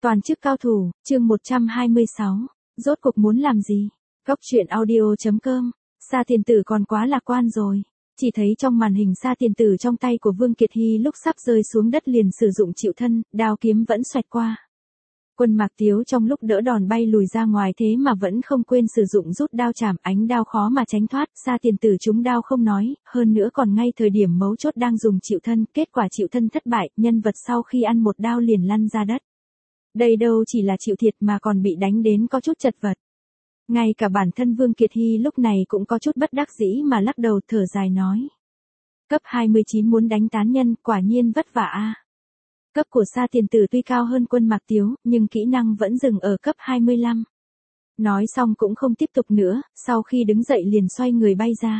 Toàn chức cao thủ, chương 126. Rốt cuộc muốn làm gì? Góc truyện audio.com. Sa Tiền Tử còn quá lạc quan rồi. Chỉ thấy trong màn hình Sa Tiền Tử trong tay của Vương Kiệt Hy lúc sắp rơi xuống đất liền sử dụng chịu thân, đao kiếm vẫn xoẹt qua. Quân Mạc Tiếu trong lúc đỡ đòn bay lùi ra ngoài thế mà vẫn không quên sử dụng rút đao chảm, ánh đao khó mà tránh thoát. Sa Tiền Tử trúng đao không nói, hơn nữa còn ngay thời điểm mấu chốt đang dùng chịu thân, kết quả chịu thân thất bại, nhân vật sau khi ăn một đao liền lăn ra đất. Đây đâu chỉ là chịu thiệt mà còn bị đánh đến có chút chật vật. Ngay cả bản thân Vương Kiệt Hy lúc này cũng có chút bất đắc dĩ mà lắc đầu thở dài nói. Cấp 29 muốn đánh tán nhân, quả nhiên vất vả a. Cấp của Sa Tiền Tử tuy cao hơn Quân Mạc Tiếu, nhưng kỹ năng vẫn dừng ở cấp 25. Nói xong cũng không tiếp tục nữa, sau khi đứng dậy liền xoay người bay ra.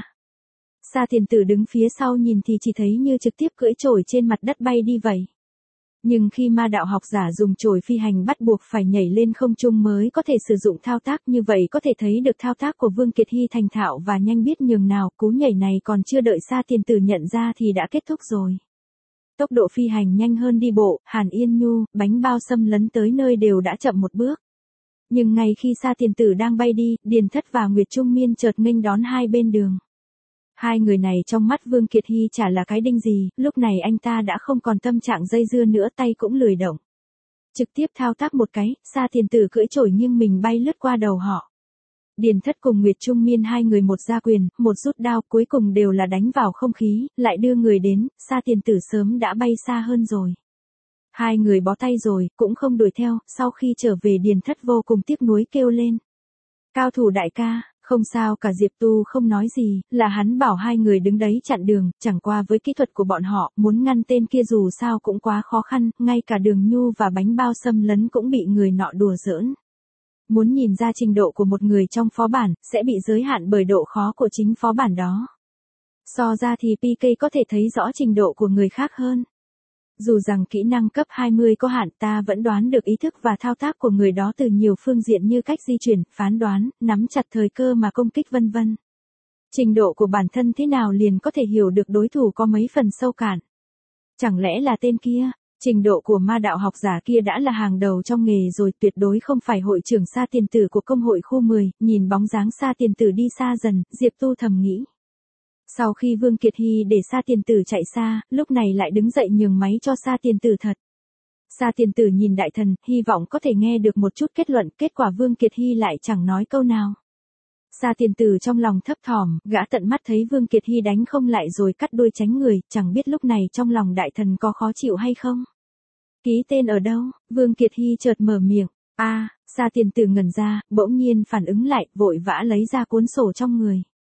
Sa Tiền Tử đứng phía sau nhìn thì chỉ thấy như trực tiếp cưỡi chổi trên mặt đất bay đi vậy. Nhưng khi ma đạo học giả dùng chổi phi hành bắt buộc phải nhảy lên không trung mới có thể sử dụng thao tác, như vậy có thể thấy được thao tác của Vương Kiệt Hy thành thạo và nhanh biết nhường nào. Cú nhảy này còn chưa đợi Sa Tiền Tử nhận ra thì đã kết thúc rồi. Tốc độ phi hành nhanh hơn đi bộ, Hàn Yên Nhu, Bánh Bao xâm lấn tới nơi đều đã chậm một bước. Nhưng ngay khi Sa Tiền Tử đang bay đi, Điền Thất và Nguyệt Trung Miên chợt nghênh đón hai bên đường. Hai người này trong mắt Vương Kiệt Hy chả là cái đinh gì, lúc này anh ta đã không còn tâm trạng dây dưa nữa, tay cũng lười động. Trực tiếp thao tác một cái, Sa Tiền Tử cưỡi chổi nghiêng mình bay lướt qua đầu họ. Điền Thất cùng Nguyệt Trung Miên hai người một ra quyền, một rút đao, cuối cùng đều là đánh vào không khí, lại đưa người đến, Sa Tiền Tử sớm đã bay xa hơn rồi. Hai người bó tay rồi, cũng không đuổi theo, sau khi trở về Điền Thất vô cùng tiếc nuối kêu lên. Cao thủ đại ca. Không sao cả, Diệp Tu không nói gì, là hắn bảo hai người đứng đấy chặn đường, chẳng qua với kỹ thuật của bọn họ, muốn ngăn tên kia dù sao cũng quá khó khăn, ngay cả Đường Nhu và Bánh Bao xâm lấn cũng bị người nọ đùa giỡn. Muốn nhìn ra trình độ của một người trong phó bản, sẽ bị giới hạn bởi độ khó của chính phó bản đó. So ra thì PK có thể thấy rõ trình độ của người khác hơn. Dù rằng kỹ năng cấp 20 có hạn, ta vẫn đoán được ý thức và thao tác của người đó từ nhiều phương diện như cách di chuyển, phán đoán, nắm chặt thời cơ mà công kích vân vân. Trình độ của bản thân thế nào liền có thể hiểu được đối thủ có mấy phần sâu cạn. Chẳng lẽ là tên kia, trình độ của ma đạo học giả kia đã là hàng đầu trong nghề rồi, tuyệt đối không phải hội trưởng Sa Tiền Tử của công hội khu 10, nhìn bóng dáng Sa Tiền Tử đi xa dần, Diệp Tu thầm nghĩ. Sau khi Vương Kiệt Hy để Sa Tiền Tử chạy xa, lúc này lại đứng dậy nhường máy cho Sa Tiền Tử thật. Sa Tiền Tử nhìn đại thần, hy vọng có thể nghe được một chút kết luận, kết quả Vương Kiệt Hy lại chẳng nói câu nào. Sa Tiền Tử trong lòng thấp thỏm, gã tận mắt thấy Vương Kiệt Hy đánh không lại rồi cắt đuôi tránh người, chẳng biết lúc này trong lòng đại thần có khó chịu hay không. Ký tên ở đâu? Vương Kiệt Hy chợt mở miệng. Sa Tiền Tử ngẩn ra, bỗng nhiên phản ứng lại, vội vã lấy ra cuốn sổ trong người.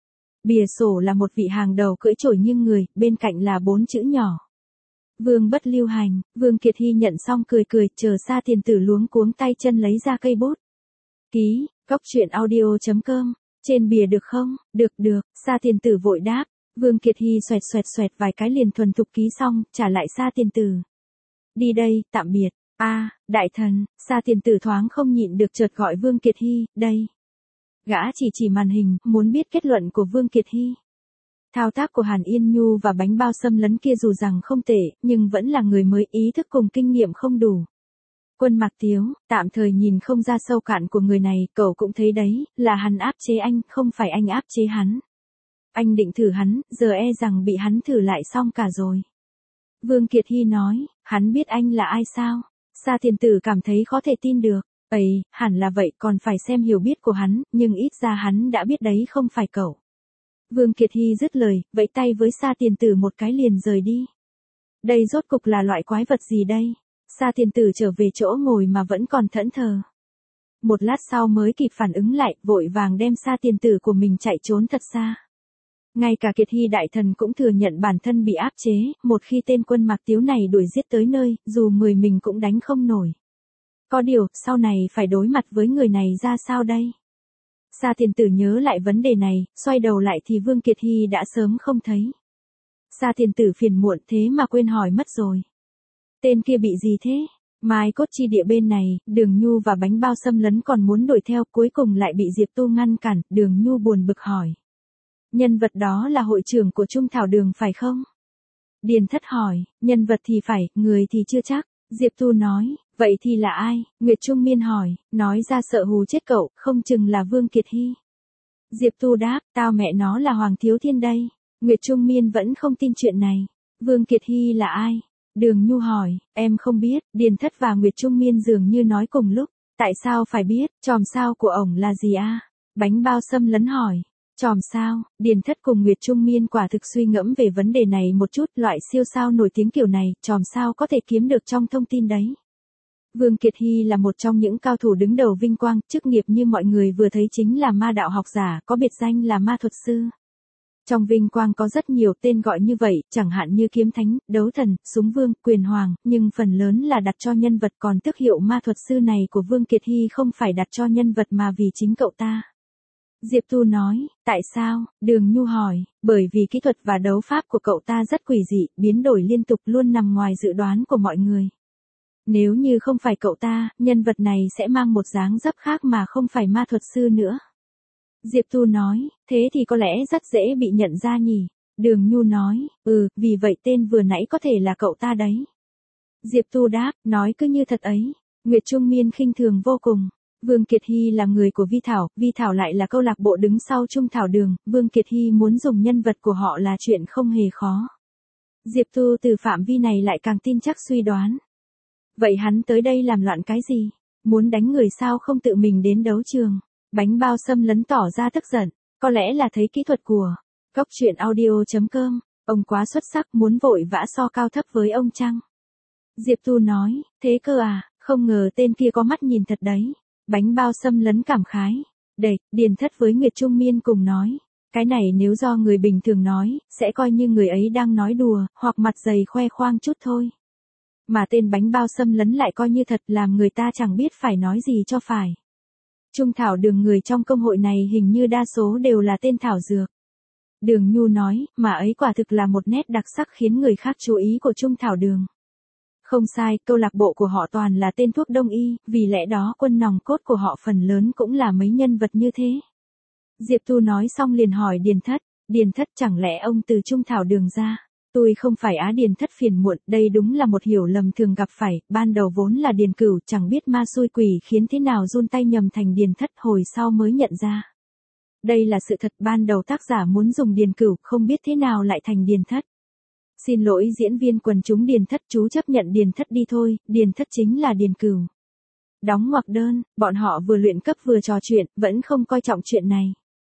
Bìa sổ là một vị hàng đầu cưỡi chổi nghiêng người, bên cạnh là 4 chữ nhỏ. Vương bất lưu hành. Vương Kiệt Hy nhận xong cười cười, chờ Sa Tiền Tử luống cuống tay chân lấy ra cây bút. Ký, góc truyện audio.com, trên bìa được không? Được, Sa Tiền Tử vội đáp. Vương Kiệt Hy xoẹt vài cái liền thuần thục ký xong, trả lại Sa Tiền Tử. Đi đây, tạm biệt. Đại thần. Sa Tiền Tử thoáng không nhịn được chợt gọi Vương Kiệt Hy, đây. Gã chỉ màn hình, muốn biết kết luận của Vương Kiệt Hy. Thao tác của Hàn Yên Nhu và Bánh Bao xâm lấn kia dù rằng không tệ, nhưng vẫn là người mới, ý thức cùng kinh nghiệm không đủ. Quân Mạc Tiếu, tạm thời nhìn không ra sâu cạn của người này, cậu cũng thấy đấy, là hắn áp chế anh, không phải anh áp chế hắn. Anh định thử hắn, giờ e rằng bị hắn thử lại xong cả rồi. Vương Kiệt Hy nói, hắn biết anh là ai sao? Sa Tiền Tử cảm thấy khó thể tin được. Hẳn là vậy, còn phải xem hiểu biết của hắn, nhưng ít ra hắn đã biết đấy không phải cậu. Vương Kiệt Hy dứt lời, vẫy tay với Sa Tiền Tử một cái liền rời đi. Đây rốt cục là loại quái vật gì đây? Sa Tiền Tử trở về chỗ ngồi mà vẫn còn thẫn thờ. Một lát sau mới kịp phản ứng lại, vội vàng đem Sa Tiền Tử của mình chạy trốn thật xa. Ngay cả Kiệt Hy đại thần cũng thừa nhận bản thân bị áp chế, một khi tên Quân Mạc Tiếu này đuổi giết tới nơi, dù 10 mình cũng đánh không nổi. Có điều, sau này phải đối mặt với người này ra sao đây? Sa Tiền Tử nhớ lại vấn đề này, xoay đầu lại thì Vương Kiệt Hy đã sớm không thấy. Sa Tiền Tử phiền muộn thế mà quên hỏi mất rồi. Tên kia bị gì thế? Mai Cốt chi địa bên này, Đường Nhu và Bánh Bao xâm lấn còn muốn đuổi theo, cuối cùng lại bị Diệp Tu ngăn cản, Đường Nhu buồn bực hỏi. Nhân vật đó là hội trưởng của Trung Thảo Đường phải không? Điền Thất hỏi, nhân vật thì phải, người thì chưa chắc. Diệp Tu nói, Vậy thì là ai? Nguyệt Trung Miên hỏi, nói ra sợ hù chết cậu, không chừng là Vương Kiệt Hy. Diệp Tu đáp, tao mẹ nó là Hoàng Thiếu Thiên đây. Nguyệt Trung Miên vẫn không tin chuyện này. Vương Kiệt Hy là ai? Đường Nhu hỏi, em không biết. Điền Thất và Nguyệt Trung Miên dường như nói cùng lúc. Tại sao phải biết, chòm sao của ổng là gì a? Bánh bao xâm lấn hỏi. Chòm sao? Điền Thất cùng Nguyệt Trung Miên quả thực suy ngẫm về vấn đề này một chút. Loại siêu sao nổi tiếng kiểu này, chòm sao có thể kiếm được trong thông tin đấy. Vương Kiệt Hy là một trong những cao thủ đứng đầu vinh quang, chức nghiệp như mọi người vừa thấy chính là ma đạo học giả, có biệt danh là ma thuật sư. Trong vinh quang có rất nhiều tên gọi như vậy, chẳng hạn như kiếm thánh, đấu thần, súng vương, quyền hoàng, nhưng phần lớn là đặt cho nhân vật, còn tước hiệu ma thuật sư này của Vương Kiệt Hy không phải đặt cho nhân vật mà vì chính cậu ta. Diệp Tu nói, tại sao? Đường Nhu hỏi, bởi vì kỹ thuật và đấu pháp của cậu ta rất quỷ dị, biến đổi liên tục luôn nằm ngoài dự đoán của mọi người. Nếu như không phải cậu ta, nhân vật này sẽ mang một dáng dấp khác mà không phải ma thuật sư nữa. Diệp Tu nói, thế thì có lẽ rất dễ bị nhận ra nhỉ. Đường Nhu nói, vì vậy tên vừa nãy có thể là cậu ta đấy. Diệp Tu đáp, nói cứ như thật ấy. Nguyệt Trung Miên khinh thường vô cùng. Vương Kiệt Hy là người của Vi Thảo lại là câu lạc bộ đứng sau Trung Thảo Đường, Vương Kiệt Hy muốn dùng nhân vật của họ là chuyện không hề khó. Diệp Tu từ phạm vi này lại càng tin chắc suy đoán. Vậy hắn tới đây làm loạn cái gì? Muốn đánh người sao không tự mình đến đấu trường? Bánh bao xâm lấn tỏ ra tức giận, có lẽ là thấy kỹ thuật của Góc Truyện Audio.com, ông quá xuất sắc muốn vội vã so cao thấp với ông chăng? Diệp Tu nói, thế cơ à, không ngờ tên kia có mắt nhìn thật đấy. Bánh bao xâm lấn cảm khái. Điền Thất với Nguyệt Trung Miên cùng nói, cái này nếu do người bình thường nói, sẽ coi như người ấy đang nói đùa, hoặc mặt dày khoe khoang chút thôi. Mà tên bánh bao xâm lấn lại coi như thật, làm người ta chẳng biết phải nói gì cho phải. Trung Thảo Đường người trong công hội này hình như đa số đều là tên thảo dược. Đường Nhu nói, mà ấy quả thực là một nét đặc sắc khiến người khác chú ý của Trung Thảo Đường. Không sai, câu lạc bộ của họ toàn là tên thuốc đông y, vì lẽ đó quân nòng cốt của họ phần lớn cũng là mấy nhân vật như thế. Diệp Tu nói xong liền hỏi Điền Thất chẳng lẽ ông từ Trung Thảo Đường ra? Tôi không phải Điền Thất phiền muộn, đây đúng là một hiểu lầm thường gặp phải, ban đầu vốn là Điền Cửu, chẳng biết ma xui quỷ khiến thế nào run tay nhầm thành Điền Thất, hồi sau mới nhận ra. Đây là sự thật, ban đầu tác giả muốn dùng Điền Cửu, không biết thế nào lại thành Điền Thất. Xin lỗi diễn viên quần chúng Điền Thất, chú chấp nhận Điền Thất đi thôi, Điền Thất chính là Điền Cửu. Đóng ngoặc đơn, bọn họ vừa luyện cấp vừa trò chuyện, vẫn không coi trọng chuyện này.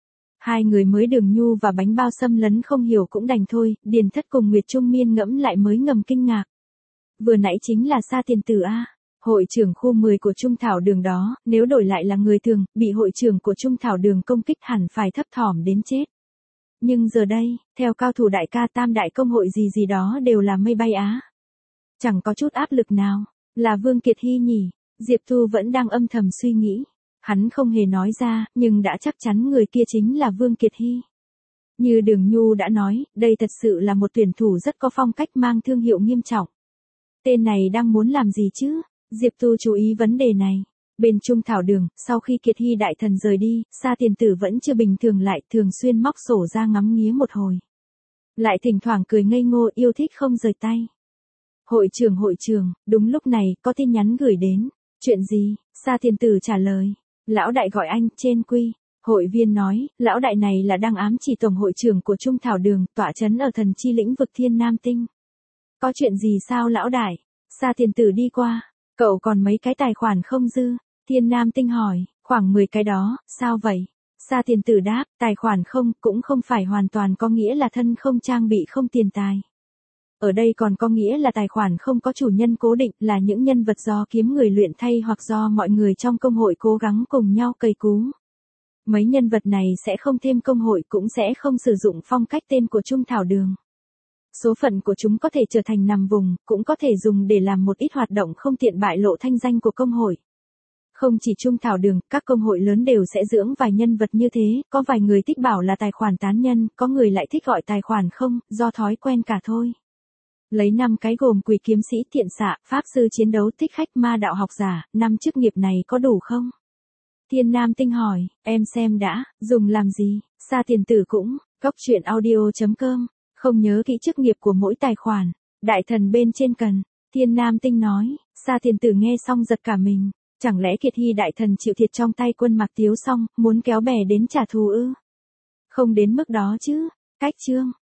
Hai người mới Đường Nhu và bánh bao xâm lấn không hiểu cũng đành thôi, Điền Thất cùng Nguyệt Trung Miên ngẫm lại mới ngầm kinh ngạc. Vừa nãy chính là Sa Tiền Tử a, hội trưởng khu 10 của Trung Thảo Đường đó, nếu đổi lại là người thường, bị hội trưởng của Trung Thảo Đường công kích hẳn phải thấp thỏm đến chết. Nhưng giờ đây, theo cao thủ đại ca tam đại công hội gì đó đều là mây bay á. Chẳng có chút áp lực nào, là Vương Kiệt Hy nhỉ, Diệp Tu vẫn đang âm thầm suy nghĩ. Hắn không hề nói ra, nhưng đã chắc chắn người kia chính là Vương Kiệt Hy. Như Đường Nhu đã nói, đây thật sự là một tuyển thủ rất có phong cách mang thương hiệu nghiêm trọng. Tên này đang muốn làm gì chứ? Diệp Tu chú ý vấn đề này. Bên Trung Thảo Đường, sau khi Kiệt Hy đại thần rời đi, Sa Tiền Tử vẫn chưa bình thường lại, thường xuyên móc sổ ra ngắm nghía một hồi. Lại thỉnh thoảng cười ngây ngô, yêu thích không rời tay. Hội trưởng, đúng lúc này, có tin nhắn gửi đến. Chuyện gì? Sa Tiền Tử trả lời. Lão đại gọi anh, trên quy. Hội viên nói, lão đại này là đang ám chỉ tổng hội trưởng của Trung Thảo Đường, tọa trấn ở thần chi lĩnh vực Thiên Nam Tinh. Có chuyện gì sao lão đại? Sa Tiền Tử đi qua. Cậu còn mấy cái tài khoản không dư? Thiên Nam Tinh hỏi, khoảng 10 cái đó, sao vậy? Sa Tiền Tử đáp, tài khoản không, cũng không phải hoàn toàn có nghĩa là thân không trang bị không tiền tài. Ở đây còn có nghĩa là tài khoản không có chủ nhân cố định, là những nhân vật do kiếm người luyện thay hoặc do mọi người trong công hội cố gắng cùng nhau cày cú. Mấy nhân vật này sẽ không thêm công hội, cũng sẽ không sử dụng phong cách tên của Trung Thảo Đường. Số phận của chúng có thể trở thành nằm vùng, cũng có thể dùng để làm một ít hoạt động không tiện bại lộ thanh danh của công hội. Không chỉ Trung Thảo Đường, các công hội lớn đều sẽ dưỡng vài nhân vật như thế, có vài người thích bảo là tài khoản tán nhân, có người lại thích gọi tài khoản không, do thói quen cả thôi. Lấy 5 cái gồm quỷ kiếm sĩ, thiện xạ, pháp sư chiến đấu, thích khách, ma đạo học giả, 5 chức nghiệp này có đủ không? Thiên Nam Tinh hỏi, em xem đã, dùng làm gì? Sa Tiền Tử cũng, Góc Truyện Audio.com, không nhớ kỹ chức nghiệp của mỗi tài khoản. Đại thần bên trên cần. Thiên Nam Tinh nói, Sa Thiên Tử nghe xong giật cả mình, chẳng lẽ Kiệt Hy đại thần chịu thiệt trong tay quân Mạc Tiếu xong, muốn kéo bè đến trả thù ư? Không đến mức đó chứ, cách chương.